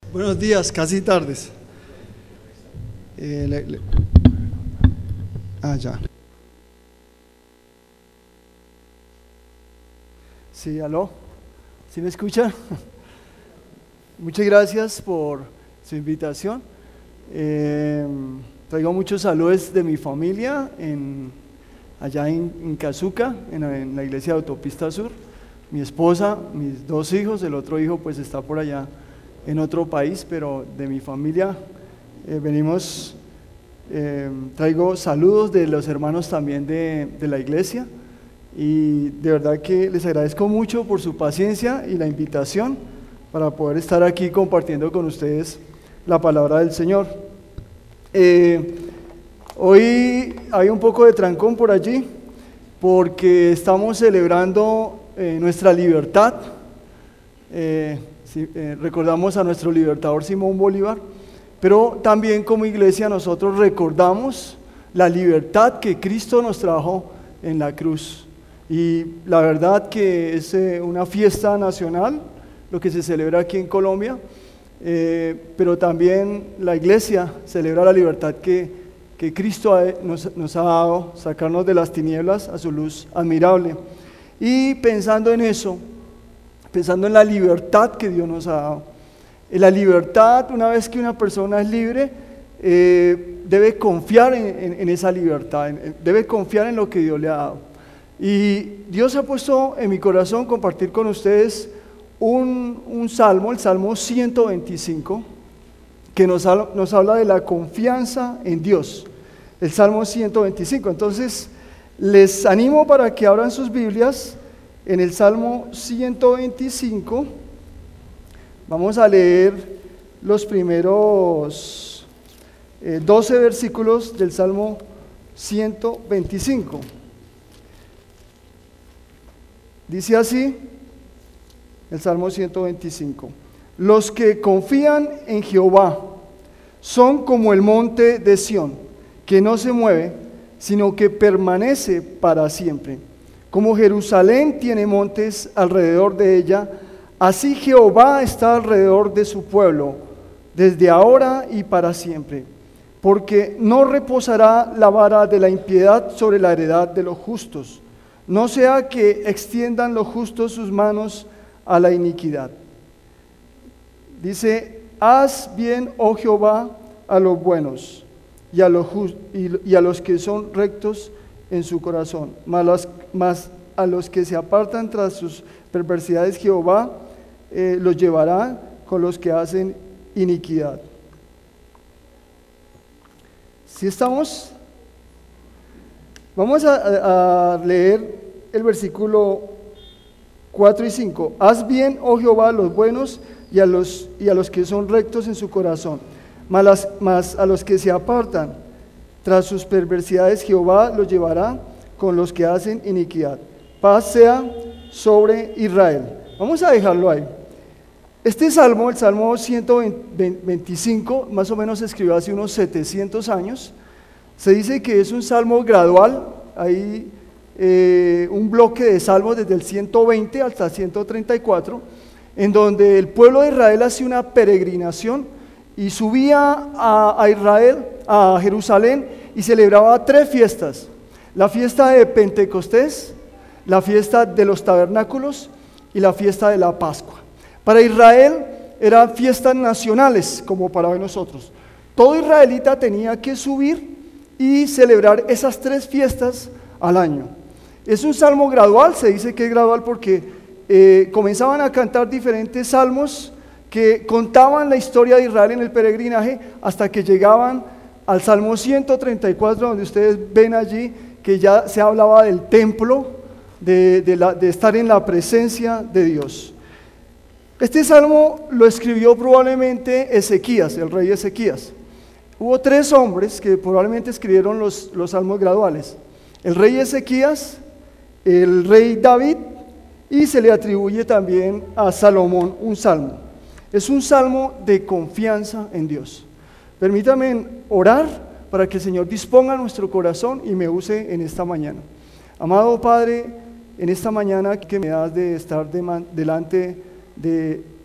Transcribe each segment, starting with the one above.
Buenos días, casi tardes. Ya. Sí, aló. ¿Sí me escucha? Muchas gracias por su invitación. Traigo muchos saludos de mi familia allá en Cazuca, en la iglesia de Autopista Sur. Mi esposa, mis dos hijos, el otro hijo pues está por allá en otro país, pero de mi familia traigo saludos de los hermanos también de la iglesia, y de verdad que les agradezco mucho por su paciencia y la invitación para poder estar aquí compartiendo con ustedes la palabra del Señor. Hoy hay un poco de trancón por allí porque estamos celebrando nuestra libertad. Recordamos a nuestro libertador Simón Bolívar, pero también como iglesia nosotros recordamos la libertad que Cristo nos trajo en la cruz. Y la verdad que es una fiesta nacional lo que se celebra aquí en Colombia, pero también la iglesia celebra la libertad que Cristo nos ha dado, sacarnos de las tinieblas a su luz admirable. Y pensando en eso, pensando en la libertad que Dios nos ha dado, en la libertad, una vez que una persona es libre, debe confiar en esa libertad, debe confiar en lo que Dios le ha dado. Y Dios ha puesto en mi corazón compartir con ustedes un salmo, el Salmo 125, que nos habla de la confianza en Dios, el Salmo 125. Entonces, les animo para que abran sus Biblias en el Salmo 125. Vamos a leer los primeros 12 versículos del Salmo 125. Dice así el Salmo 125: Los que confían en Jehová son como el monte de Sión, que no se mueve, sino que permanece para siempre. Como Jerusalén tiene montes alrededor de ella, así Jehová está alrededor de su pueblo, desde ahora y para siempre. Porque no reposará la vara de la impiedad sobre la heredad de los justos, no sea que extiendan los justos sus manos a la iniquidad. Dice: haz bien, oh Jehová, a los buenos y a los que son rectos en su corazón, mas a los que se apartan tras sus perversidades Jehová los llevará con los que hacen iniquidad. ¿Sí estamos? Vamos a leer el versículo 4 y 5. Haz bien, oh Jehová, a los buenos y a los que son rectos en su corazón, mas a los que se apartan tras sus perversidades Jehová los llevará con los que hacen iniquidad. Paz sea sobre Israel. Vamos a dejarlo ahí. Este salmo, el Salmo 125, más o menos se escribió hace unos 700 años. Se dice que es un salmo gradual. Hay un bloque de salmos desde el 120 hasta el 134, en donde el pueblo de Israel hacía una peregrinación y subía a Jerusalén, y celebraba 3 fiestas: la fiesta de Pentecostés, la fiesta de los tabernáculos y la fiesta de la Pascua. Para Israel eran fiestas nacionales, como para nosotros. Todo israelita tenía que subir y celebrar esas 3 fiestas al año. Es un salmo gradual. Se dice que es gradual porque comenzaban a cantar diferentes salmos que contaban la historia de Israel en el peregrinaje, hasta que llegaban al Salmo 134, donde ustedes ven allí que ya se hablaba del templo, de estar en la presencia de Dios. Este salmo lo escribió probablemente Ezequías, el rey Ezequías. Hubo 3 hombres que probablemente escribieron los salmos graduales: el rey Ezequías, el rey David, y se le atribuye también a Salomón un salmo. Es un salmo de confianza en Dios. Permítame orar para que el Señor disponga nuestro corazón y me use en esta mañana. Amado Padre, en esta mañana que me das de estar delante de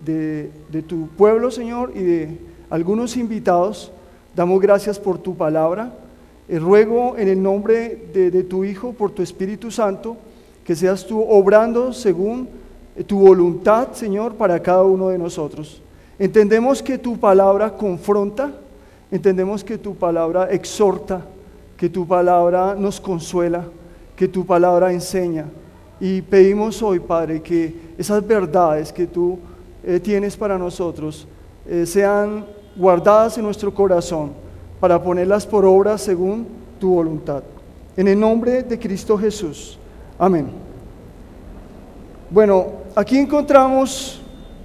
de tu pueblo, Señor, y de algunos invitados. Damos gracias por tu palabra. Ruego en el nombre de tu Hijo, por tu Espíritu Santo, que seas tú obrando según tu voluntad, Señor, para cada uno de nosotros. Entendemos que tu palabra confronta, entendemos que tu palabra exhorta, que tu palabra nos consuela, que tu palabra enseña. Y pedimos hoy, Padre, que esas verdades que tú tienes para nosotros sean guardadas en nuestro corazón para ponerlas por obra según tu voluntad. En el nombre de Cristo Jesús. Amén. Bueno, aquí encontramos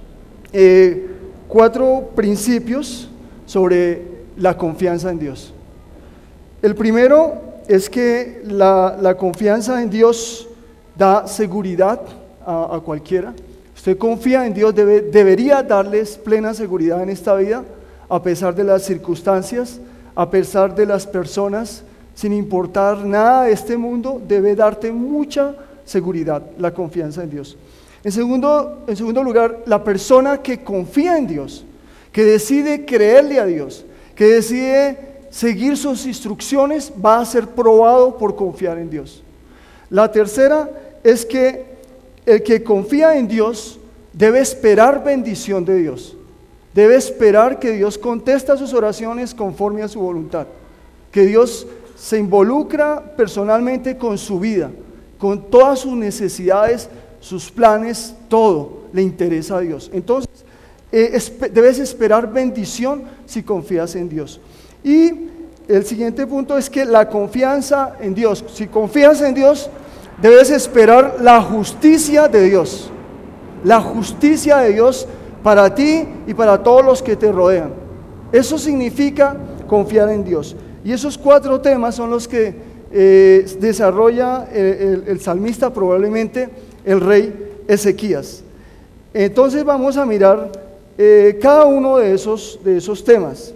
4 principios sobre la confianza en Dios. El primero es que la confianza en Dios da seguridad a cualquiera. Usted confía en Dios, debería darles plena seguridad en esta vida, a pesar de las circunstancias, a pesar de las personas, sin importar nada de este mundo, debe darte mucha seguridad, la confianza en Dios. En segundo lugar, la persona que confía en Dios, que decide creerle a Dios, que decide seguir sus instrucciones, va a ser probado por confiar en Dios. La tercera es que el que confía en Dios debe esperar bendición de Dios. Debe esperar que Dios conteste sus oraciones conforme a su voluntad. Que Dios se involucra personalmente con su vida, con todas sus necesidades, sus planes, todo le interesa a Dios. Entonces, debes esperar bendición si confías en Dios. Y el siguiente punto es que la confianza en Dios, si confías en Dios, debes esperar la justicia de Dios. La justicia de Dios para ti y para todos los que te rodean. Eso significa confiar en Dios. Y esos 4 temas son los que desarrolla el salmista, probablemente el rey Ezequías. Entonces vamos a mirar cada uno de esos temas.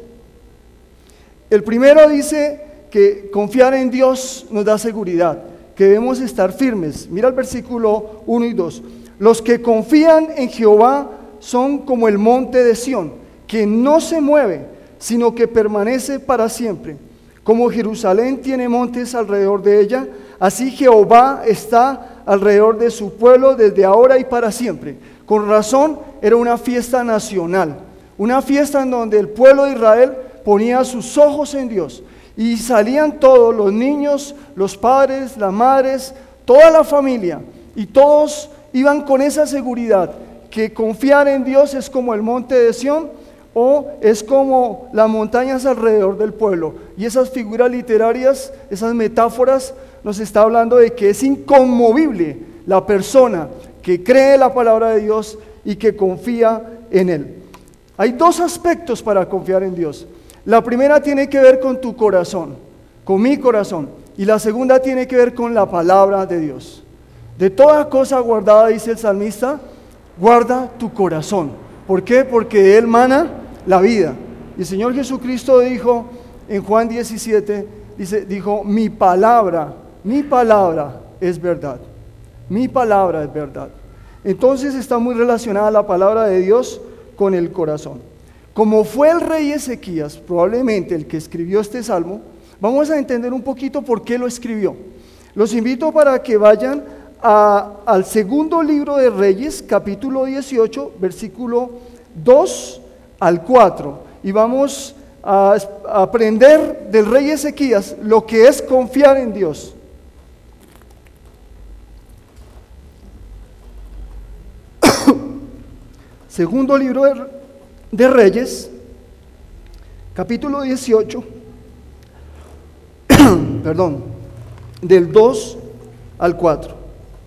El primero dice que confiar en Dios nos da seguridad, que debemos estar firmes. Mira el versículo 1 y 2. Los que confían en Jehová son como el monte de Sión, que no se mueve, sino que permanece para siempre. Como Jerusalén tiene montes alrededor de ella, así Jehová está alrededor de su pueblo desde ahora y para siempre. Con razón era una fiesta nacional, una fiesta en donde el pueblo de Israel ponía sus ojos en Dios y salían todos, los niños, los padres, las madres, toda la familia, y todos iban con esa seguridad que confiar en Dios es como el monte de Sión o es como las montañas alrededor del pueblo. Y esas figuras literarias, esas metáforas, nos está hablando de que es inconmovible la persona que cree la palabra de Dios y que confía en Él. Hay 2 aspectos para confiar en Dios. La primera tiene que ver con tu corazón, con mi corazón, y la segunda tiene que ver con la palabra de Dios. De toda cosa guardada, dice el salmista, guarda tu corazón. ¿Por qué? Porque de él mana la vida. Y el Señor Jesucristo dijo en Juan 17, dijo, mi palabra es verdad. Mi palabra es verdad. Entonces está muy relacionada la palabra de Dios con el corazón. Como fue el rey Ezequías, probablemente el que escribió este salmo, vamos a entender un poquito por qué lo escribió. Los invito para que vayan al segundo libro de Reyes, capítulo 18, versículo 2 al 4. Y vamos a aprender del rey Ezequías lo que es confiar en Dios. Segundo libro de Reyes, capítulo 18, del 2 al 4.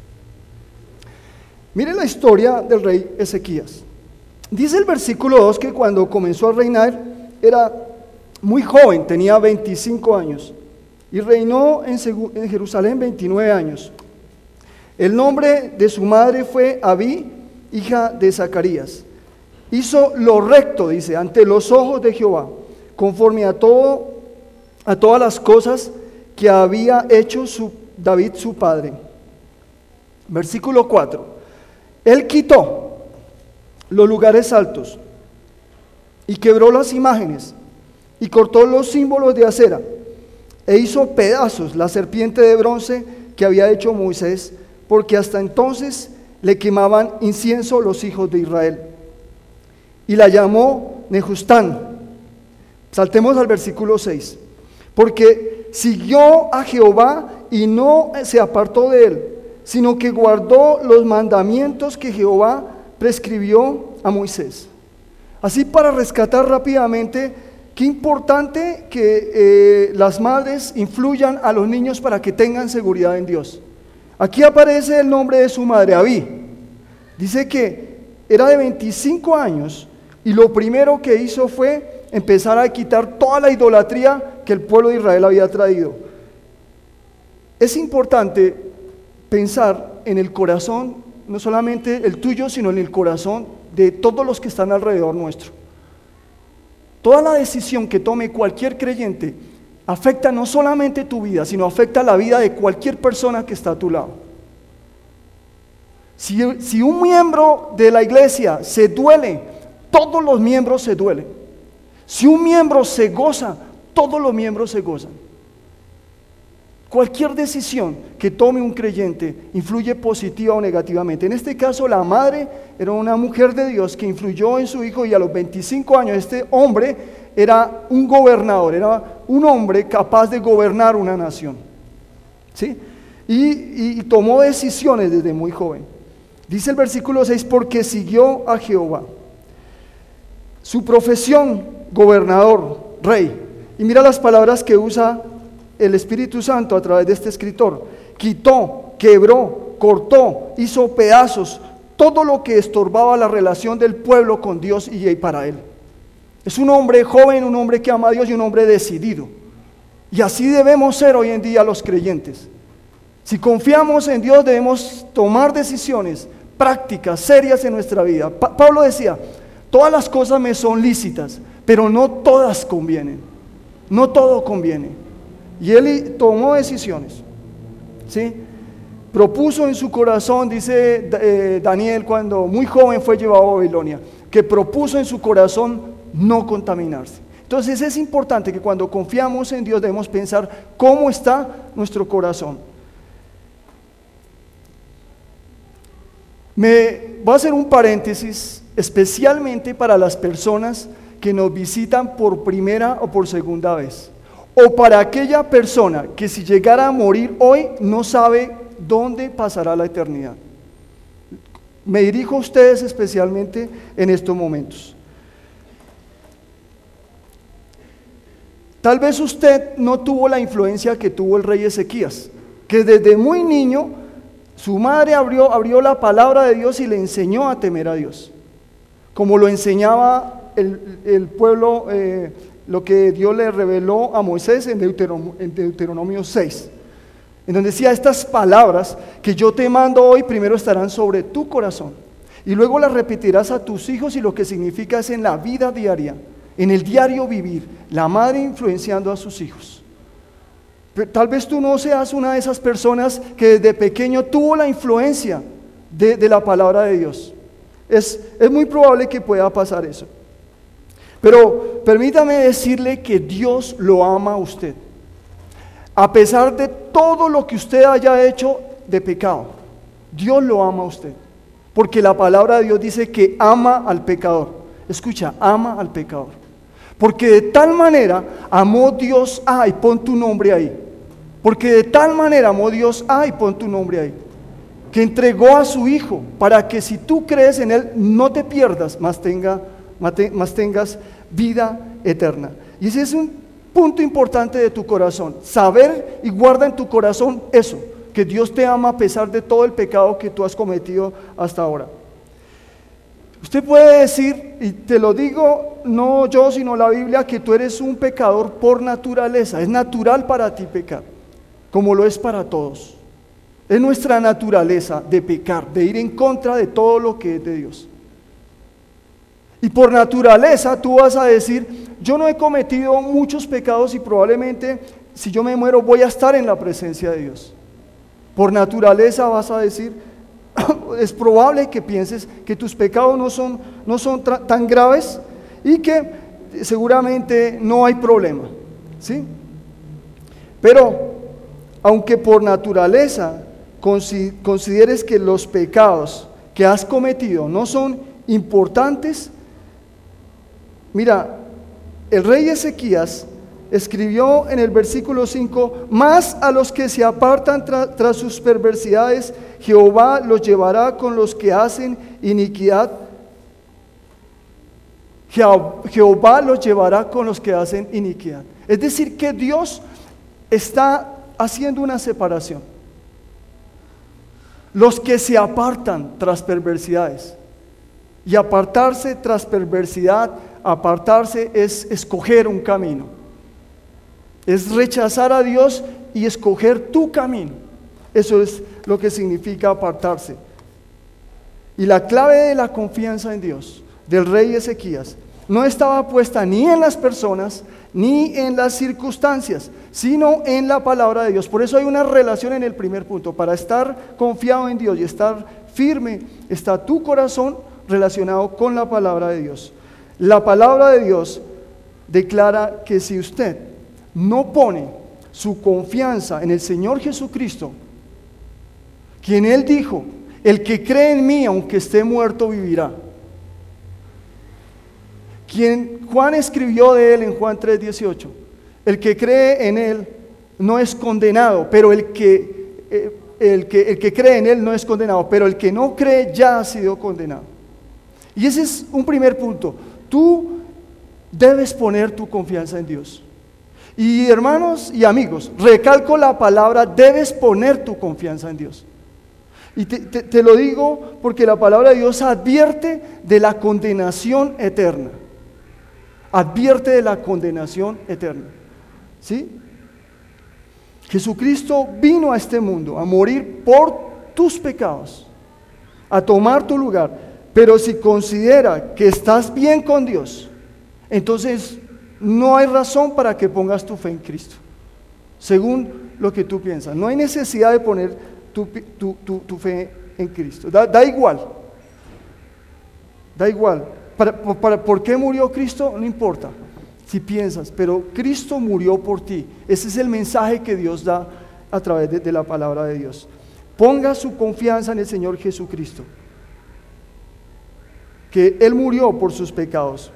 Mire la historia del rey Ezequías. Dice el versículo 2 que cuando comenzó a reinar era muy joven, tenía 25 años, y reinó en Jerusalén 29 años. El nombre de su madre fue Abí, hija de Zacarías. Hizo lo recto, dice, ante los ojos de Jehová, conforme a todas las cosas que había hecho David su padre. Versículo 4. Él quitó los lugares altos, y quebró las imágenes, y cortó los símbolos de acera, e hizo pedazos la serpiente de bronce que había hecho Moisés, porque hasta entonces le quemaban incienso los hijos de Israel. Y la llamó Nehustán. Saltemos al versículo 6. Porque siguió a Jehová y no se apartó de él, sino que guardó los mandamientos que Jehová prescribió a Moisés. Así, para rescatar rápidamente, qué importante que las madres influyan a los niños para que tengan seguridad en Dios. Aquí aparece el nombre de su madre, Abí. Dice que era de 25 años y lo primero que hizo fue empezar a quitar toda la idolatría que el pueblo de Israel había traído. Es importante pensar en el corazón, no solamente el tuyo, sino en el corazón de todos los que están alrededor nuestro. Toda la decisión que tome cualquier creyente afecta no solamente tu vida, sino afecta la vida de cualquier persona que está a tu lado. Si un miembro de la iglesia se duele, todos los miembros se duelen. Si un miembro se goza, todos los miembros se gozan. Cualquier decisión que tome un creyente influye positiva o negativamente. En este caso, la madre era una mujer de Dios que influyó en su hijo, y a los 25 años este hombre era un gobernador, era un hombre capaz de gobernar una nación. ¿Sí? Y tomó decisiones desde muy joven. Dice el versículo 6, porque siguió a Jehová. Su profesión, gobernador, rey. Y mira las palabras que usa el Espíritu Santo a través de este escritor. Quitó, quebró, cortó, hizo pedazos todo lo que estorbaba la relación del pueblo con Dios y para él. Es un hombre joven, un hombre que ama a Dios y un hombre decidido. Y así debemos ser hoy en día los creyentes. Si confiamos en Dios, debemos tomar decisiones prácticas, serias en nuestra vida. Pablo decía, todas las cosas me son lícitas, pero no todas convienen. No todo conviene. Y él tomó decisiones, ¿sí? Propuso en su corazón, dice Daniel, cuando muy joven fue llevado a Babilonia, que propuso en su corazón no contaminarse. Entonces es importante que cuando confiamos en Dios debemos pensar cómo está nuestro corazón. Voy a hacer un paréntesis especialmente para las personas que nos visitan por primera o por segunda vez, o para aquella persona que si llegara a morir hoy no sabe dónde pasará la eternidad. Me dirijo a ustedes especialmente en estos momentos. Tal vez usted no tuvo la influencia que tuvo el rey Ezequías, que desde muy niño su madre abrió la palabra de Dios y le enseñó a temer a Dios, como lo enseñaba el pueblo, lo que Dios le reveló a Moisés en Deuteronomio 6, en donde decía: estas palabras que yo te mando hoy primero estarán sobre tu corazón y luego las repetirás a tus hijos. Y lo que significa es en la vida diaria, en el diario vivir, la madre influenciando a sus hijos. Pero tal vez tú no seas una de esas personas que desde pequeño tuvo la influencia de la palabra de Dios. Es muy probable que pueda pasar eso. Pero permítame decirle que Dios lo ama a usted. A pesar de todo lo que usted haya hecho de pecado, Dios lo ama a usted. Porque la palabra de Dios dice que ama al pecador. Escucha, ama al pecador. Porque de tal manera amó Dios y pon tu nombre ahí. Porque de tal manera amó Dios y pon tu nombre ahí, que entregó a su Hijo para que si tú crees en Él no te pierdas, mas tengas vida eterna. Y ese es un punto importante de tu corazón, saber y guarda en tu corazón eso, que Dios te ama a pesar de todo el pecado que tú has cometido hasta ahora. Usted puede decir, y te lo digo no yo sino la Biblia, que tú eres un pecador por naturaleza. Es natural para ti pecar, como lo es para todos. Es nuestra naturaleza de pecar, de ir en contra de todo lo que es de Dios. Y por naturaleza tú vas a decir: yo no he cometido muchos pecados y probablemente si yo me muero voy a estar en la presencia de Dios. Por naturaleza vas a decir: es probable que pienses que tus pecados no son tan graves y que seguramente no hay problema, ¿sí? Pero aunque por naturaleza consideres que los pecados que has cometido no son importantes, mira, el rey Ezequías escribió en el versículo 5: más a los que se apartan tras sus perversidades, Jehová los llevará con los que hacen iniquidad. Jehová los llevará con los que hacen iniquidad. Es decir, que Dios está haciendo una separación. Los que se apartan tras perversidades. Y apartarse tras perversidad, apartarse es escoger un camino. Es rechazar a Dios y escoger tu camino. Eso es lo que significa apartarse. Y la clave de la confianza en Dios del rey Ezequías no estaba puesta ni en las personas ni en las circunstancias, sino en la palabra de Dios. Por eso hay una relación en el primer punto. Para estar confiado en Dios y estar firme, está tu corazón relacionado con la palabra de Dios. La palabra de Dios declara que si usted no pone su confianza en el Señor Jesucristo, quien Él dijo: el que cree en mí, aunque esté muerto, vivirá. Quien Juan escribió de Él en Juan 3:18: el que cree en Él no es condenado, pero el que cree en Él no es condenado, pero el que no cree ya ha sido condenado. Y ese es un primer punto. Tú debes poner tu confianza en Dios. Y hermanos y amigos, recalco la palabra: debes poner tu confianza en Dios. Y te lo digo porque la palabra de Dios advierte de la condenación eterna. Advierte de la condenación eterna. ¿Sí? Jesucristo vino a este mundo a morir por tus pecados, a tomar tu lugar. Pero si considera que estás bien con Dios, entonces no hay razón para que pongas tu fe en Cristo, según lo que tú piensas. No hay necesidad de poner tu fe en Cristo. Da igual. Da igual. ¿Por qué murió Cristo? No importa si piensas, pero Cristo murió por ti. Ese es el mensaje que Dios da a través de la palabra de Dios. Ponga su confianza en el Señor Jesucristo, que Él murió por sus pecados.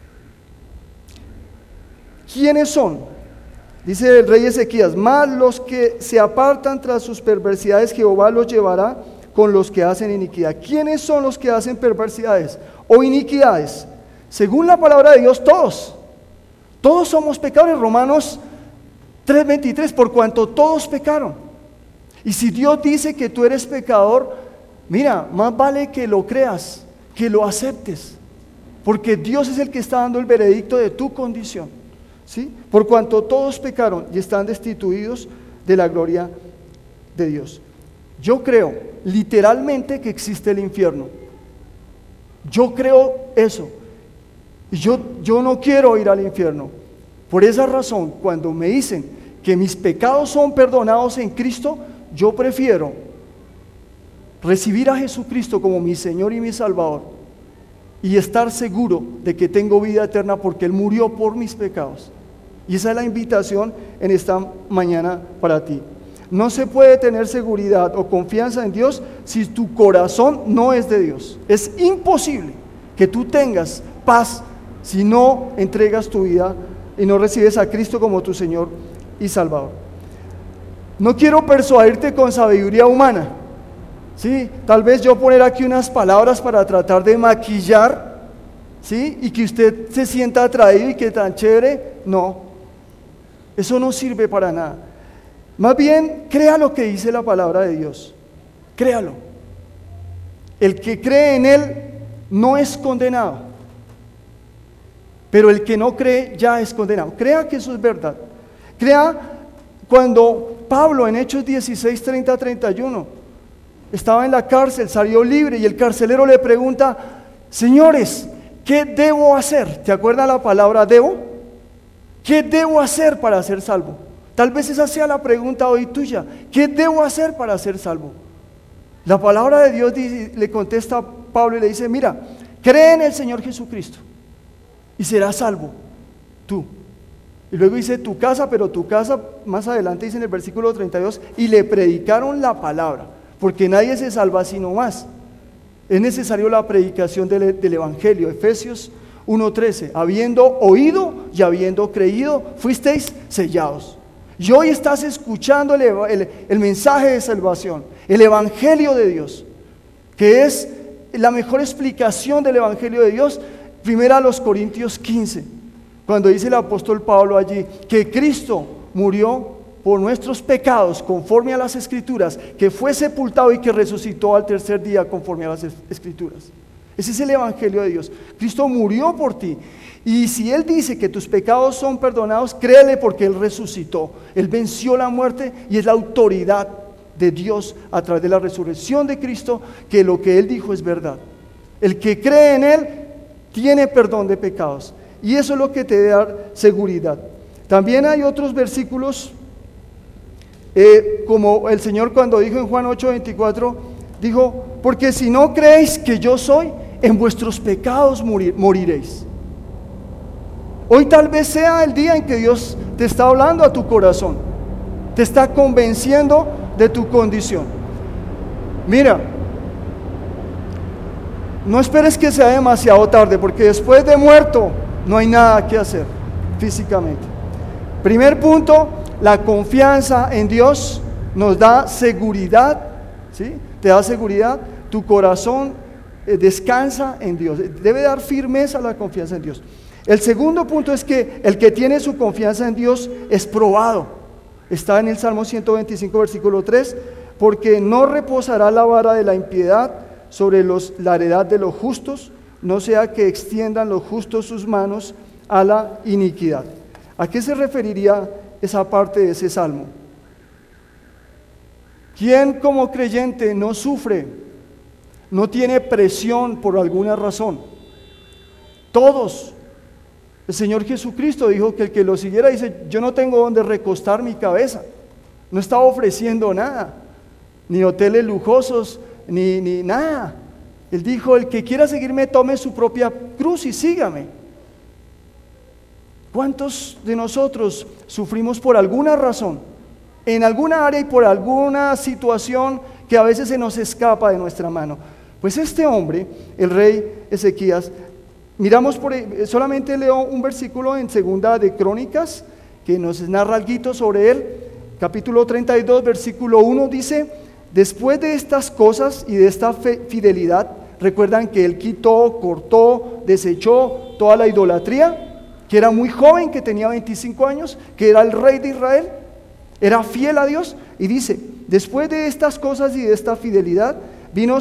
¿Quiénes son? Dice el rey Ezequías: más los que se apartan tras sus perversidades, Jehová los llevará con los que hacen iniquidad. ¿Quiénes son los que hacen perversidades o iniquidades? Según la palabra de Dios, todos somos pecadores. Romanos 3:23: por cuanto todos pecaron. Y si Dios dice que tú eres pecador, mira, más vale que lo creas, que lo aceptes, porque Dios es el que está dando el veredicto de tu condición, ¿sí? Por cuanto todos pecaron y están destituidos de la gloria de Dios. Yo creo literalmente que existe el infierno. Yo creo eso. Y yo no quiero ir al infierno. Por esa razón, cuando me dicen que mis pecados son perdonados en Cristo, yo prefiero recibir a Jesucristo como mi Señor y mi Salvador y estar seguro de que tengo vida eterna porque Él murió por mis pecados. Y esa es la invitación en esta mañana para ti. No se puede tener seguridad o confianza en Dios si tu corazón no es de Dios. Es imposible que tú tengas paz si no entregas tu vida y no recibes a Cristo como tu Señor y Salvador. No quiero persuadirte con sabiduría humana, ¿sí? Tal vez yo poner aquí unas palabras para tratar de maquillar, ¿sí? Y que usted se sienta atraído y que tan chévere. No, eso no sirve para nada. Más bien, crea lo que dice la palabra de Dios. Créalo. El que cree en Él no es condenado, pero el que no cree ya es condenado. Crea que eso es verdad. Crea cuando Pablo en Hechos 16, 30, 31 estaba en la cárcel, salió libre y el carcelero le pregunta: señores, ¿qué debo hacer? ¿Te acuerdas la palabra debo? ¿Qué debo hacer para ser salvo? Tal vez esa sea la pregunta hoy tuya. ¿Qué debo hacer para ser salvo? La palabra de Dios le contesta a Pablo y le dice, mira, cree en el Señor Jesucristo y serás salvo, tú. Y luego dice tu casa, pero tu casa, más adelante dice en el versículo 32, y le predicaron la palabra, porque nadie se salva sino más. Es necesario la predicación del Evangelio. Efesios 1:13, habiendo oído y habiendo creído, fuisteis sellados. Y hoy estás escuchando el mensaje de salvación, el Evangelio de Dios, que es la mejor explicación del Evangelio de Dios. Primera a los Corintios 15, cuando dice el apóstol Pablo allí, que Cristo murió por nuestros pecados conforme a las Escrituras, que fue sepultado y que resucitó al tercer día conforme a las Escrituras. Ese es el Evangelio de Dios. Cristo murió por ti. Y si Él dice que tus pecados son perdonados, créele, porque Él resucitó. Él venció la muerte y es la autoridad de Dios a través de la resurrección de Cristo, que lo que Él dijo es verdad. El que cree en Él tiene perdón de pecados. Y eso es lo que te debe dar seguridad. También hay otros versículos, como el Señor cuando dijo en Juan 8:24, dijo, porque si no creéis que yo soy, en vuestros pecados moriréis. Hoy tal vez sea el día en que Dios te está hablando a tu corazón, te está convenciendo de tu condición. Mira, no esperes que sea demasiado tarde, porque después de muerto no hay nada que hacer físicamente. Primer punto, la confianza en Dios nos da seguridad, ¿sí? Te da seguridad, tu corazón descansa en Dios, debe dar firmeza a la confianza en Dios. El segundo punto es que el que tiene su confianza en Dios es probado. Está en el Salmo 125, versículo 3, porque no reposará la vara de la impiedad sobre la heredad de los justos, no sea que extiendan los justos sus manos a la iniquidad. ¿A qué se referiría esa parte de ese salmo? ¿Quién como creyente no sufre, no tiene presión por alguna razón? Todos. El Señor Jesucristo dijo que el que lo siguiera, dice, yo no tengo donde recostar mi cabeza. No estaba ofreciendo nada, ni hoteles lujosos, ni nada. Él dijo, el que quiera seguirme, tome su propia cruz y sígame. ¿Cuántos de nosotros sufrimos por alguna razón, en alguna área y por alguna situación que a veces se nos escapa de nuestra mano? Pues este hombre, el rey Ezequías, miramos solamente leo un versículo en Segunda de Crónicas que nos narra algo sobre él. Capítulo 32, versículo 1 dice, después de estas cosas y de esta fidelidad, recuerdan que él quitó, cortó, desechó toda la idolatría, que era muy joven, que tenía 25 años, que era el rey de Israel, era fiel a Dios, y dice, después de estas cosas y de esta fidelidad, vino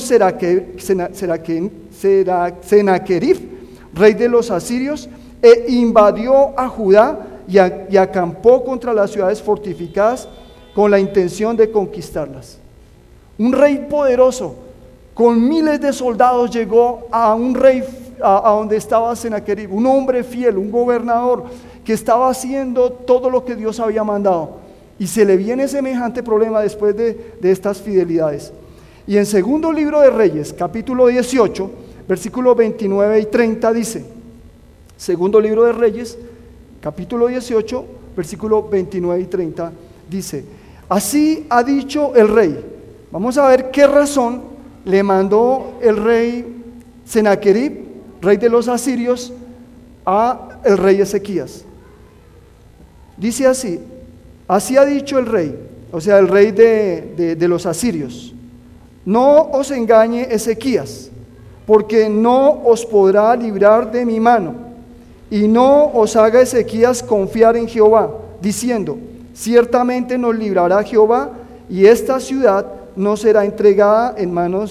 Senaquerib, rey de los asirios, e invadió a Judá y acampó contra las ciudades fortificadas con la intención de conquistarlas. Un rey poderoso, con miles de soldados, llegó a un rey, a donde estaba Senaquerib, un hombre fiel, un gobernador que estaba haciendo todo lo que Dios había mandado, y se le viene semejante problema después de estas fidelidades. Y en segundo libro de Reyes, capítulo 18, versículos 29 y 30 dice, segundo libro de Reyes, capítulo 18, versículos 29 y 30 dice, así ha dicho el rey. Vamos a ver qué razón le mandó el rey Senaquerib, rey de los asirios, a el rey Ezequías. Dice así, así ha dicho el rey, o sea, el rey de los asirios, no os engañe Ezequías, porque no os podrá librar de mi mano, y no os haga Ezequías confiar en Jehová, diciendo, ciertamente nos librará Jehová, y esta ciudad no será entregada en mano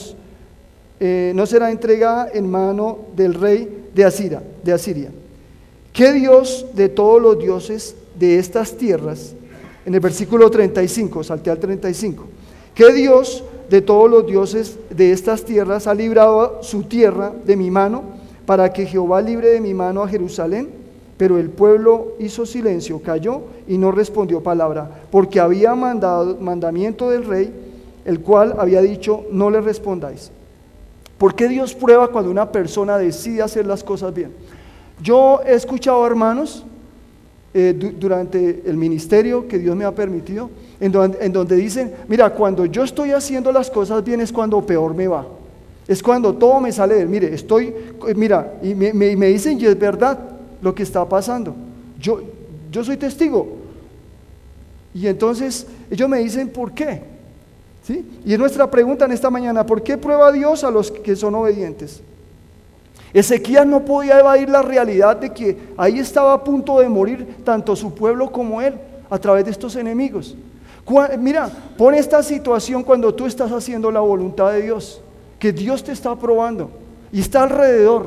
del rey de Asiria. ¿Qué Dios de todos los dioses de estas tierras? En el versículo 35, salté al 35. ¿Qué Dios de todos los dioses de estas tierras ha librado su tierra de mi mano, para que Jehová libre de mi mano a Jerusalén? Pero el pueblo hizo silencio, calló y no respondió palabra, porque había mandamiento del rey el cual había dicho, no le respondáis. ¿Por qué Dios prueba cuando una persona decide hacer las cosas bien? Yo he escuchado hermanos durante el ministerio que Dios me ha permitido, en donde dicen, mira, cuando yo estoy haciendo las cosas bien es cuando peor me va. Es cuando todo me sale de, mire, y me dicen, y es verdad lo que está pasando. Yo soy testigo. Y entonces ellos me dicen, ¿por qué? ¿Sí? Y es nuestra pregunta en esta mañana, ¿por qué prueba Dios a los que son obedientes? Ezequías no podía evadir la realidad de que ahí estaba a punto de morir tanto su pueblo como él a través de estos enemigos. Mira, pon esta situación cuando tú estás haciendo la voluntad de Dios, que Dios te está probando y está alrededor,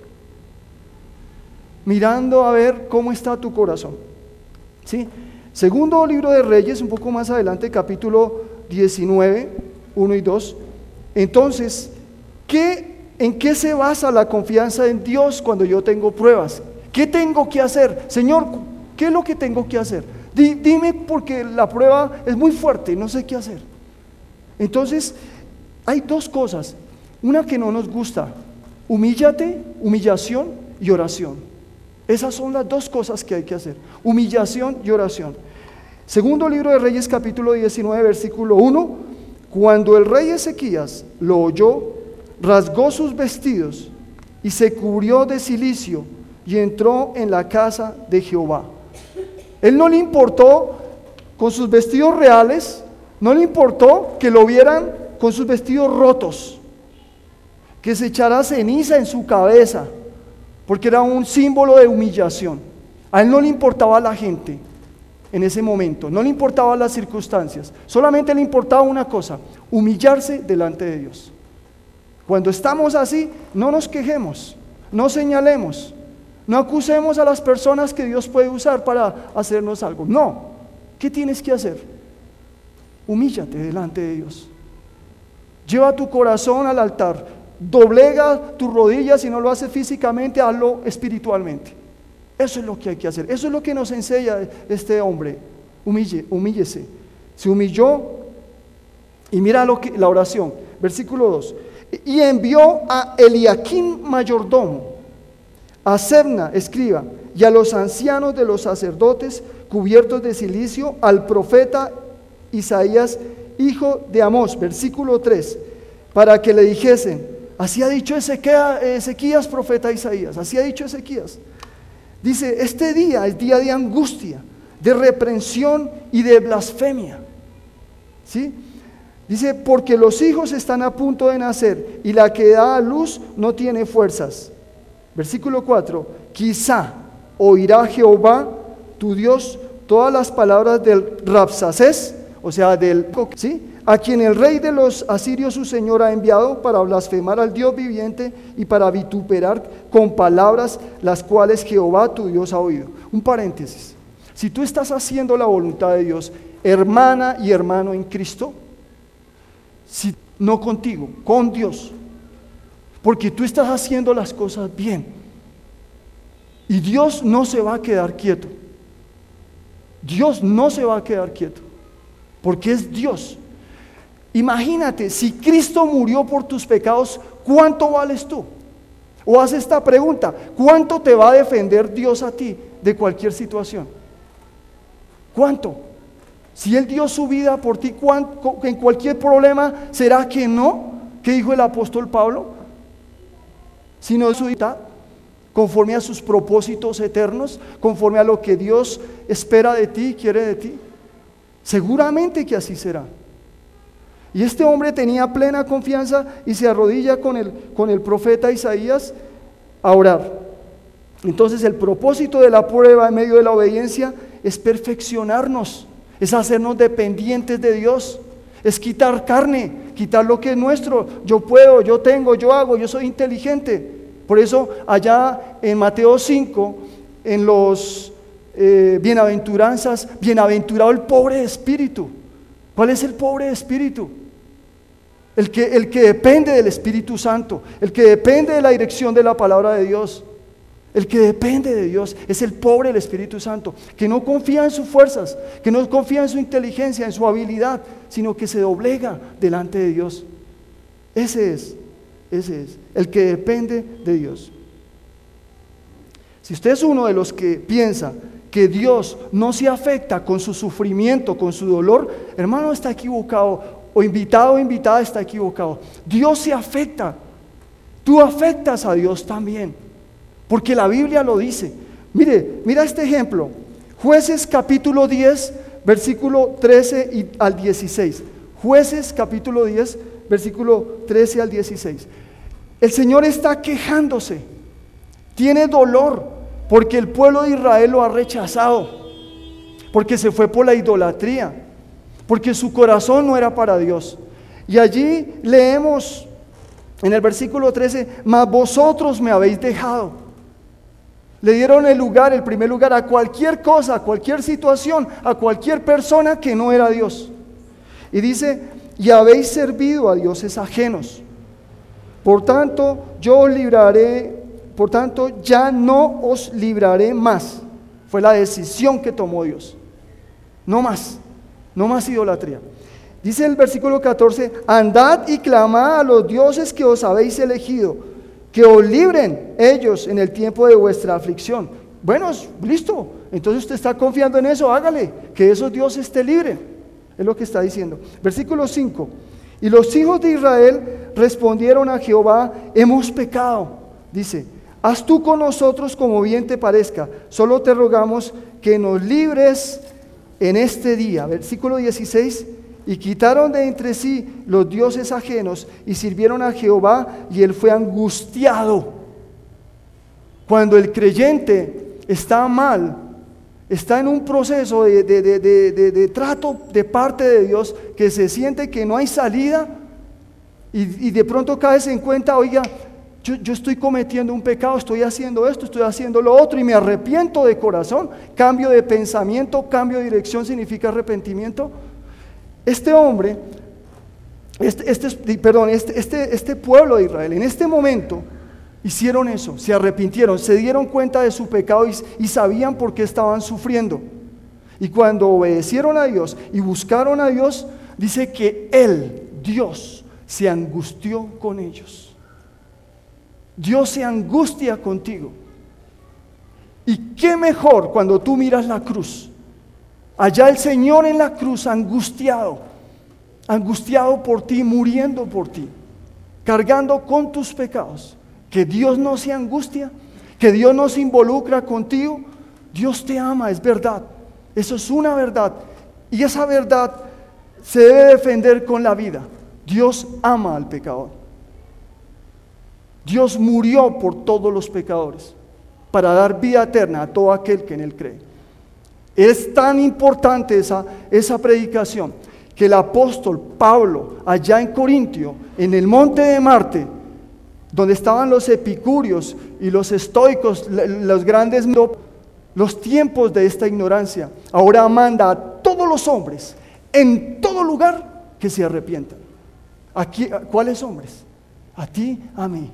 mirando a ver cómo está tu corazón. ¿Sí? Segundo libro de Reyes, un poco más adelante, capítulo 19, 1 y 2. Entonces, ¿en qué se basa la confianza en Dios cuando yo tengo pruebas? ¿Qué tengo que hacer? Señor, ¿qué es lo que tengo que hacer? Dime, porque la prueba es muy fuerte, no sé qué hacer. Entonces, hay dos cosas. Una que no nos gusta: humíllate, humillación y oración. Esas son las dos cosas que hay que hacer: humillación y oración. Segundo libro de Reyes, capítulo 19, versículo 1. Cuando el rey Ezequías lo oyó, rasgó sus vestidos y se cubrió de cilicio y entró en la casa de Jehová. Él no le importó con sus vestidos reales, no le importó que lo vieran con sus vestidos rotos, que se echara ceniza en su cabeza, porque era un símbolo de humillación. A él no le importaba la gente en ese momento, no le importaban las circunstancias, solamente le importaba una cosa: humillarse delante de Dios. Cuando estamos así, no nos quejemos, no señalemos, no acusemos a las personas que Dios puede usar para hacernos algo. No, ¿qué tienes que hacer? Humíllate delante de Dios. Lleva tu corazón al altar, doblega tus rodillas. Si no lo haces físicamente, hazlo espiritualmente. Eso es lo que hay que hacer. Eso es lo que nos enseña este hombre. Humíllese. Se humilló y mira la oración. Versículo 2. Y envió a Eliaquim mayordomo, a Sebna escriba, y a los ancianos de los sacerdotes cubiertos de cilicio, al profeta Isaías, hijo de Amós. Versículo 3. Para que le dijesen: así ha dicho Ezequías, profeta Isaías. Así ha dicho Ezequías. Dice: este día es día de angustia, de reprensión y de blasfemia. ¿Sí? Dice: porque los hijos están a punto de nacer y la que da a luz no tiene fuerzas. Versículo 4. Quizá oirá Jehová tu Dios todas las palabras del Rabsacés, o sea, ¿sí?, a quien el rey de los asirios su señor ha enviado para blasfemar al Dios viviente y para vituperar con palabras las cuales Jehová tu Dios ha oído. Un paréntesis: si tú estás haciendo la voluntad de Dios, hermana y hermano en Cristo, si no contigo, con Dios, porque tú estás haciendo las cosas bien, y Dios no se va a quedar quieto. Dios no se va a quedar quieto, porque es Dios. Imagínate, si Cristo murió por tus pecados, ¿cuánto vales tú? O haz esta pregunta: ¿cuánto te va a defender Dios a ti de cualquier situación? ¿Cuánto? Si Él dio su vida por ti, en cualquier problema, ¿será que no? ¿Qué dijo el apóstol Pablo? Sino su vida, conforme a sus propósitos eternos, conforme a lo que Dios espera de ti y quiere de ti. Seguramente que así será. Y este hombre tenía plena confianza y se arrodilla con el profeta Isaías a orar. Entonces, el propósito de la prueba en medio de la obediencia es perfeccionarnos, es hacernos dependientes de Dios, es quitar carne, quitar lo que es nuestro. Yo puedo, yo tengo, yo hago, yo soy inteligente. Por eso allá en Mateo 5, en los bienaventuranzas, bienaventurado el pobre de espíritu. ¿Cuál es el pobre de espíritu? El que depende del Espíritu Santo, el que depende de la dirección de la palabra de Dios. El que depende de Dios es el pobre del Espíritu Santo, que no confía en sus fuerzas, que no confía en su inteligencia, en su habilidad, sino que se doblega delante de Dios. Ese es el que depende de Dios. Si usted es uno de los que piensa que Dios no se afecta con su sufrimiento, con su dolor, hermano, está equivocado, o invitado o invitada está equivocado. Dios se afecta. Tú afectas a Dios también, porque la Biblia lo dice. Mira este ejemplo. Jueces capítulo 10, versículo 13 al 16. Jueces capítulo 10, versículo 13 al 16. El Señor está quejándose, tiene dolor, porque el pueblo de Israel lo ha rechazado, porque se fue por la idolatría, porque su corazón no era para Dios. Y allí leemos en el versículo 13, mas vosotros me habéis dejado. Le dieron el primer lugar a cualquier cosa, a cualquier situación, a cualquier persona que no era Dios. Y dice, y habéis servido a dioses ajenos. Por tanto, ya no os libraré más. Fue la decisión que tomó Dios. No más idolatría. Dice el versículo 14, andad y clamad a los dioses que os habéis elegido, que os libren ellos en el tiempo de vuestra aflicción. Bueno, listo, entonces usted está confiando en eso, hágale, que esos dioses te libren. Es lo que está diciendo. Versículo 5, y los hijos de Israel respondieron a Jehová, hemos pecado. Dice, haz tú con nosotros como bien te parezca, solo te rogamos que nos libres en este día. Versículo 16, y quitaron de entre sí los dioses ajenos y sirvieron a Jehová, y él fue angustiado. Cuando el creyente está mal, está en un proceso de trato de parte de Dios, que se siente que no hay salida, y de pronto caes en cuenta, oiga, yo estoy cometiendo un pecado, estoy haciendo esto, estoy haciendo lo otro, y me arrepiento de corazón. Cambio de pensamiento, cambio de dirección significa arrepentimiento. Este hombre, este pueblo de Israel, en este momento hicieron eso, se arrepintieron, se dieron cuenta de su pecado y sabían por qué estaban sufriendo. Y cuando obedecieron a Dios y buscaron a Dios, dice que Dios, se angustió con ellos. Dios se angustia contigo. Y qué mejor cuando tú miras la cruz. Allá el Señor en la cruz, angustiado por ti, muriendo por ti, cargando con tus pecados. Que Dios no se angustia, que Dios no se involucra contigo. Dios te ama, es verdad. Eso es una verdad. Y esa verdad se debe defender con la vida. Dios ama al pecador. Dios murió por todos los pecadores para dar vida eterna a todo aquel que en él cree. Es tan importante esa predicación que el apóstol Pablo, allá en Corintio, en el monte de Marte, donde estaban los epicúreos y los estoicos, los grandes, los tiempos de esta ignorancia, ahora manda a todos los hombres, en todo lugar, que se arrepientan. Aquí, ¿cuáles hombres? A ti, a mí.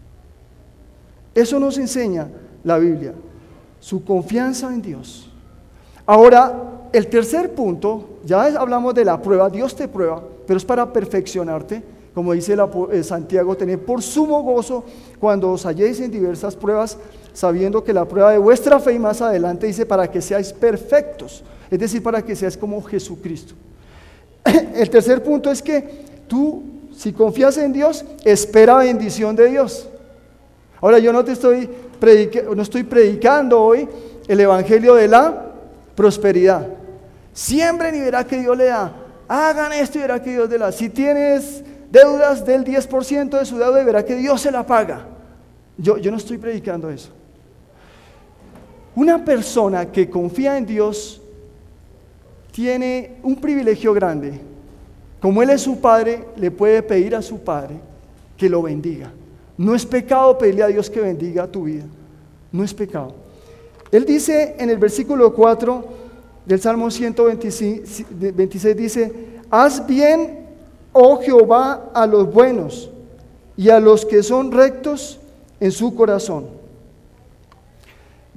Eso nos enseña la Biblia, su confianza en Dios. Ahora, el tercer punto, ya hablamos de la prueba, Dios te prueba, pero es para perfeccionarte, como dice Santiago, tened por sumo gozo cuando os halléis en diversas pruebas, sabiendo que la prueba de vuestra fe, y más adelante dice, para que seáis perfectos, es decir, para que seáis como Jesucristo. El tercer punto es que tú, si confías en Dios, espera bendición de Dios. Ahora, yo no estoy predicando hoy el evangelio de la prosperidad. Siembren y verá que Dios le da. Hagan esto y verá que Dios le da. Si tienes deudas, del 10% de su deuda y verá que Dios se la paga. Yo no estoy predicando eso. Una persona que confía en Dios tiene un privilegio grande. Como Él es su Padre, le puede pedir a su Padre que lo bendiga. No es pecado pedirle a Dios que bendiga tu vida. No es pecado. Él dice en el versículo 4 del Salmo 126, dice, haz bien, oh Jehová, a los buenos y a los que son rectos en su corazón.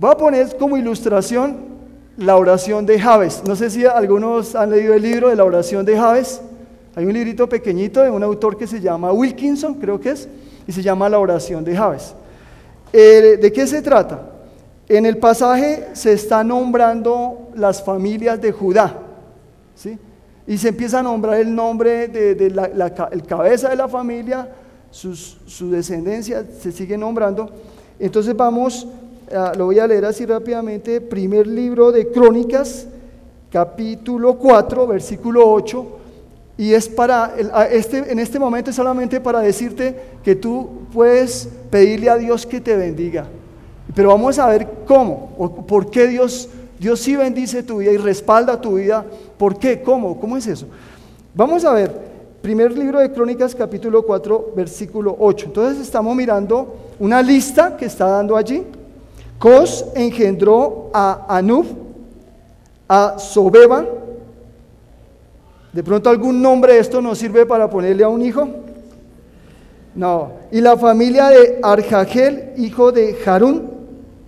Voy a poner como ilustración la oración de Jabes. No sé si algunos han leído el libro de la oración de Jabes. Hay un librito pequeñito de un autor que se llama Wilkinson, creo que es, y se llama La oración de Jabes. ¿De qué se trata? En el pasaje se está nombrando las familias de Judá, ¿sí? Y se empieza a nombrar el nombre de el cabeza de la familia, su descendencia, se sigue nombrando. Entonces lo voy a leer así rápidamente. Primer libro de Crónicas, capítulo 4, versículo 8. Y es en este momento es solamente para decirte que tú puedes pedirle a Dios que te bendiga. Pero vamos a ver cómo, o por qué Dios sí bendice tu vida y respalda tu vida. ¿Por qué? ¿Cómo es eso? Vamos a ver, primer libro de Crónicas, capítulo 4, versículo 8. Entonces estamos mirando una lista que está dando allí. Cos engendró a Anub, a Sobeba. ¿De pronto algún nombre de esto nos sirve para ponerle a un hijo? No. Y la familia de Arjagel, hijo de Harún.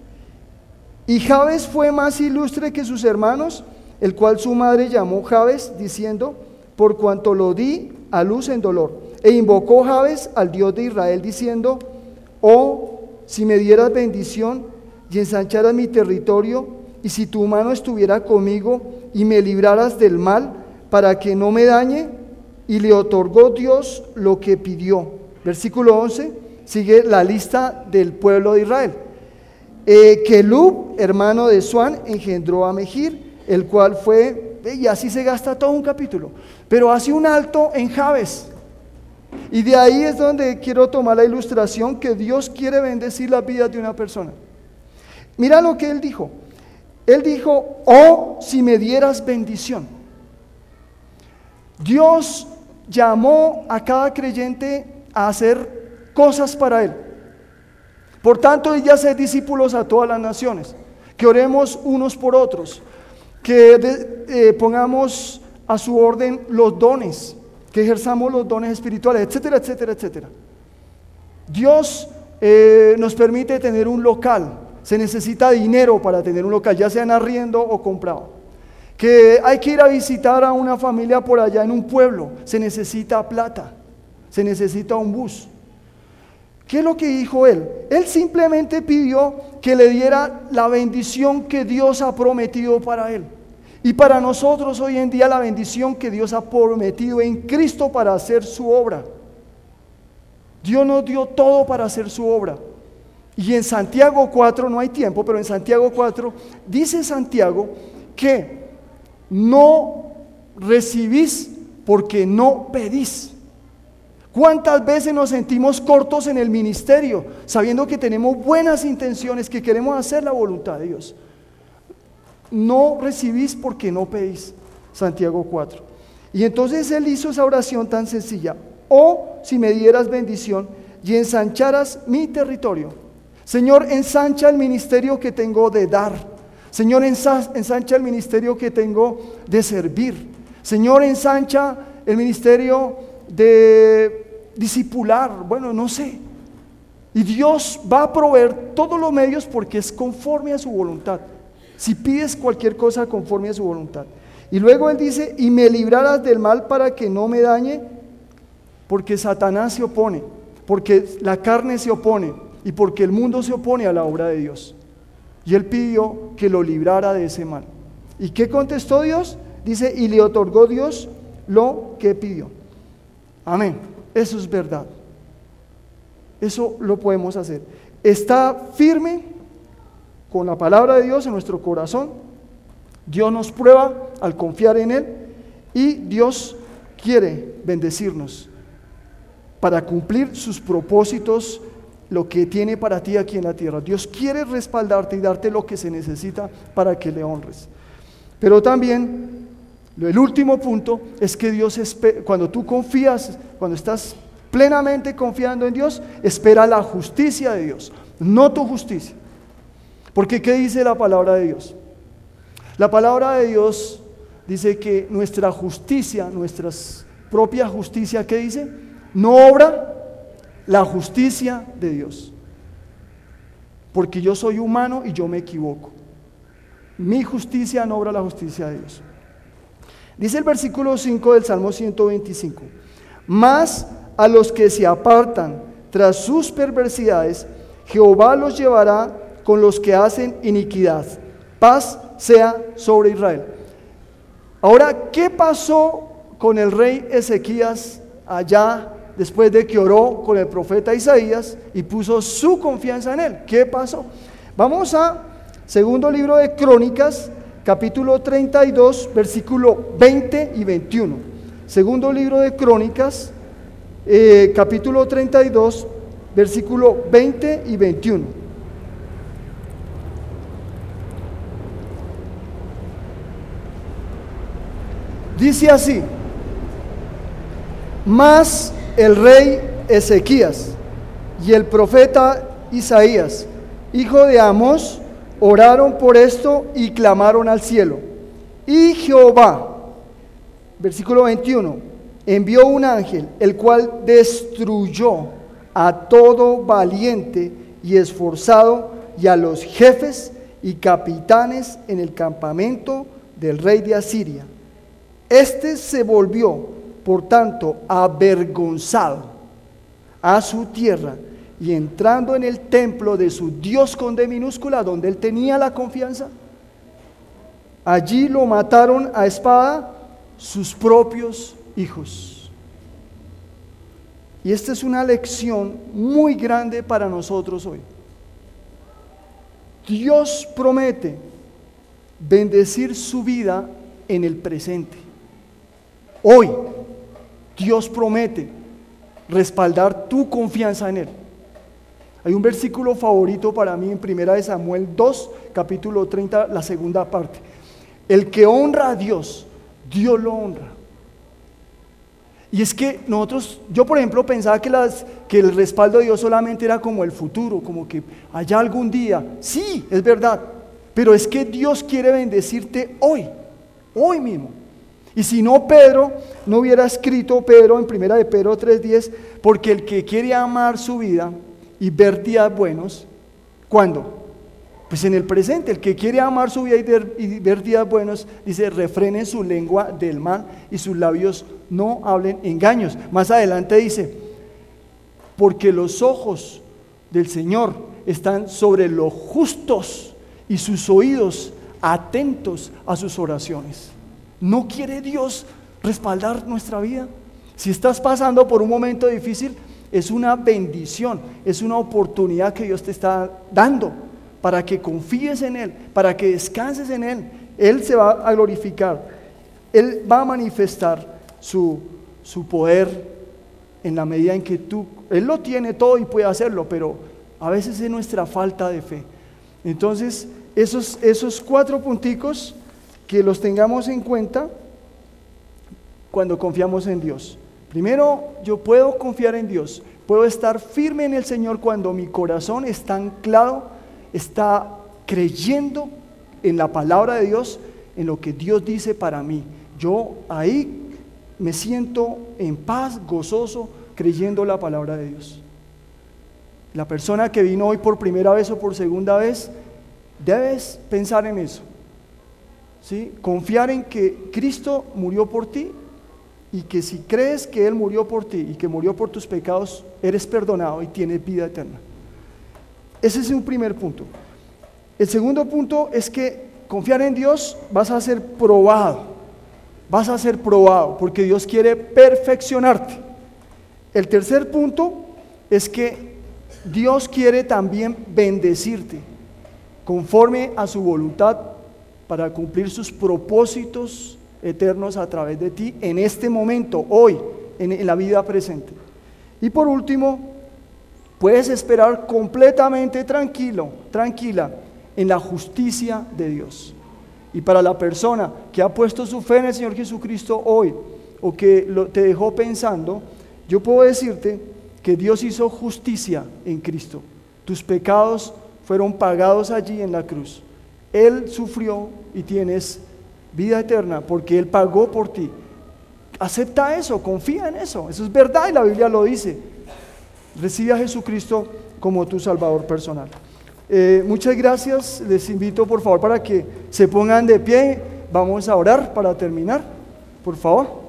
Y Jabes fue más ilustre que sus hermanos, el cual su madre llamó Jabes, diciendo: por cuanto lo di a luz en dolor. E invocó Jabes al Dios de Israel, diciendo: oh, si me dieras bendición y ensancharas mi territorio, y si tu mano estuviera conmigo y me libraras del mal, para que no me dañe. Y le otorgó Dios lo que pidió. Versículo 11, sigue la lista del pueblo de Israel. Kelub, hermano de Suán, engendró a Mejir, el cual fue, y así se gasta todo un capítulo, pero hace un alto en Jabes. Y de ahí es donde quiero tomar la ilustración que Dios quiere bendecir la vida de una persona. Mira lo que él dijo. Él dijo: oh, si me dieras bendición. Dios llamó a cada creyente a hacer cosas para Él. Por tanto, y hacer discípulos a todas las naciones, que oremos unos por otros, que pongamos a su orden los dones, que ejerzamos los dones espirituales, etcétera, etcétera, etcétera. Dios nos permite tener un local. Se necesita dinero para tener un local, ya sea en arriendo o comprado. Que hay que ir a visitar a una familia por allá en un pueblo, se necesita plata, se necesita un bus. ¿Qué es lo que dijo él? Él simplemente pidió que le diera la bendición que Dios ha prometido para él. Y para nosotros hoy en día la bendición que Dios ha prometido en Cristo para hacer su obra. Dios nos dio todo para hacer su obra. Y en Santiago 4, no hay tiempo, pero en Santiago 4 dice Santiago que no recibís porque no pedís. ¿Cuántas veces nos sentimos cortos en el ministerio, sabiendo que tenemos buenas intenciones, que queremos hacer la voluntad de Dios? No recibís porque no pedís. Santiago 4. Y entonces él hizo esa oración tan sencilla: oh, si me dieras bendición y ensancharas mi territorio. Señor, ensancha el ministerio que tengo de dar. Señor, ensancha el ministerio que tengo de servir. Señor, ensancha el ministerio de discipular. Bueno, no sé. Y Dios va a proveer todos los medios porque es conforme a su voluntad. Si pides cualquier cosa conforme a su voluntad. Y luego él dice: y me librarás del mal para que no me dañe, porque Satanás se opone, porque la carne se opone y porque el mundo se opone a la obra de Dios. Y él pidió que lo librara de ese mal. ¿Y qué contestó Dios? Dice: y le otorgó Dios lo que pidió. Amén. Eso es verdad. Eso lo podemos hacer. Está firme con la palabra de Dios en nuestro corazón. Dios nos prueba al confiar en Él y Dios quiere bendecirnos para cumplir sus propósitos, lo que tiene para ti aquí en la tierra. Dios quiere respaldarte y darte lo que se necesita para que le honres. Pero también, el último punto es que Dios espera, cuando tú confías, cuando estás plenamente confiando en Dios, espera la justicia de Dios, no tu justicia. Porque ¿qué dice la palabra de Dios? La palabra de Dios dice que nuestra justicia, nuestra propia justicia, ¿qué dice? No obra la justicia de Dios. porque yo soy humano y yo me equivoco. Mi justicia no obra la justicia de Dios. Dice el versículo 5 del Salmo 125, mas a los que se apartan tras sus perversidades, Jehová los llevará con los que hacen iniquidad. Paz sea sobre Israel. Ahora, ¿qué pasó con el rey Ezequías allá después de que oró con el profeta Isaías y puso su confianza en él? ¿Qué pasó? Vamos a segundo libro de Crónicas, capítulo 32, versículo 20 y 21. Segundo libro de Crónicas, capítulo 32, versículo 20 y 21. Dice así: mas el rey Ezequías y el profeta Isaías, hijo de Amós, oraron por esto y clamaron al cielo. Y Jehová, versículo 21, envió un ángel, el cual destruyó a todo valiente y esforzado y a los jefes y capitanes en el campamento del rey de Asiria. Este se volvió, por tanto, avergonzado a su tierra, y entrando en el templo de su Dios con D minúscula, donde él tenía la confianza, allí lo mataron a espada sus propios hijos. Y esta es una lección muy grande para nosotros hoy. Dios promete bendecir su vida en el presente. Hoy, Dios promete respaldar tu confianza en Él. Hay un versículo favorito para mí en 1 Samuel 2, capítulo 30, la segunda parte. El que honra a Dios, Dios lo honra. Y es que yo por ejemplo pensaba que el respaldo de Dios solamente era como el futuro, como que allá algún día. Sí, es verdad, pero es que Dios quiere bendecirte hoy mismo. Y si no, Pedro no hubiera escrito, Pedro en 1 de Pedro 3:10, porque el que quiere amar su vida y ver días buenos, ¿cuándo? Pues en el presente. El que quiere amar su vida y ver días buenos, dice, refrenen su lengua del mal y sus labios no hablen engaños. Más adelante dice, porque los ojos del Señor están sobre los justos y sus oídos atentos a sus oraciones. ¿No quiere Dios respaldar nuestra vida? Si estás pasando por un momento difícil, es una bendición, es una oportunidad que Dios te está dando para que confíes en Él, para que descanses en Él. Él se va a glorificar, Él va a manifestar su poder en la medida en que Él lo tiene todo y puede hacerlo, pero a veces es nuestra falta de fe. Entonces, esos 4 punticos, que los tengamos en cuenta cuando confiamos en Dios. Primero, yo puedo confiar en Dios, puedo estar firme en el Señor cuando mi corazón está anclado, está creyendo en la palabra de Dios, en lo que Dios dice para mí. Yo ahí me siento en paz, gozoso, creyendo la palabra de Dios. La persona que vino hoy por primera vez o por segunda vez, debes pensar en eso. ¿Sí? Confiar en que Cristo murió por ti y que si crees que Él murió por ti y que murió por tus pecados, eres perdonado y tienes vida eterna. Ese es un primer punto. El segundo punto es que confiar en Dios vas a ser probado porque Dios quiere perfeccionarte. El tercer punto es que Dios quiere también bendecirte conforme a su voluntad para cumplir sus propósitos eternos a través de ti en este momento, hoy, en la vida presente. Y por último, puedes esperar completamente tranquila en la justicia de Dios. Y para la persona que ha puesto su fe en el Señor Jesucristo hoy, o que te dejó pensando, yo puedo decirte que Dios hizo justicia en Cristo. Tus pecados fueron pagados allí en la cruz. Él sufrió y tienes vida eterna porque Él pagó por ti. Acepta eso, confía en eso. Eso es verdad y la Biblia lo dice. Recibe a Jesucristo como tu Salvador personal. Muchas gracias. Les invito por favor para que se pongan de pie. Vamos a orar para terminar, por favor.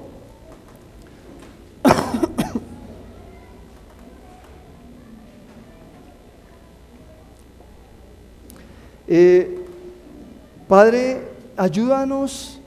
Padre, ayúdanos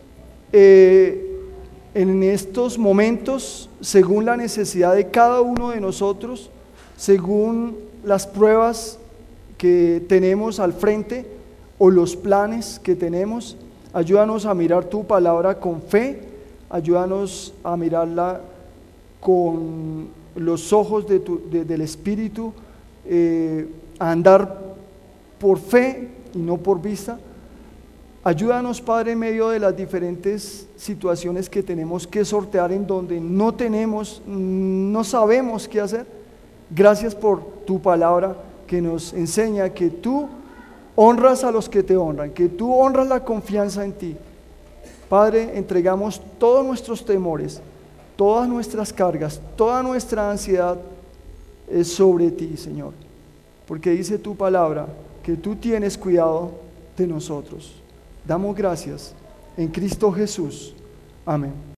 en estos momentos, según la necesidad de cada uno de nosotros, según las pruebas que tenemos al frente o los planes que tenemos. Ayúdanos a mirar tu palabra con fe, ayúdanos a mirarla con los ojos del Espíritu, a andar por fe y no por vista. Ayúdanos, Padre, en medio de las diferentes situaciones que tenemos que sortear, en donde no sabemos qué hacer. Gracias por tu palabra que nos enseña que tú honras a los que te honran, que tú honras la confianza en ti. Padre, entregamos todos nuestros temores, todas nuestras cargas, toda nuestra ansiedad sobre ti, Señor, porque dice tu palabra que tú tienes cuidado de nosotros. Damos gracias en Cristo Jesús. Amén.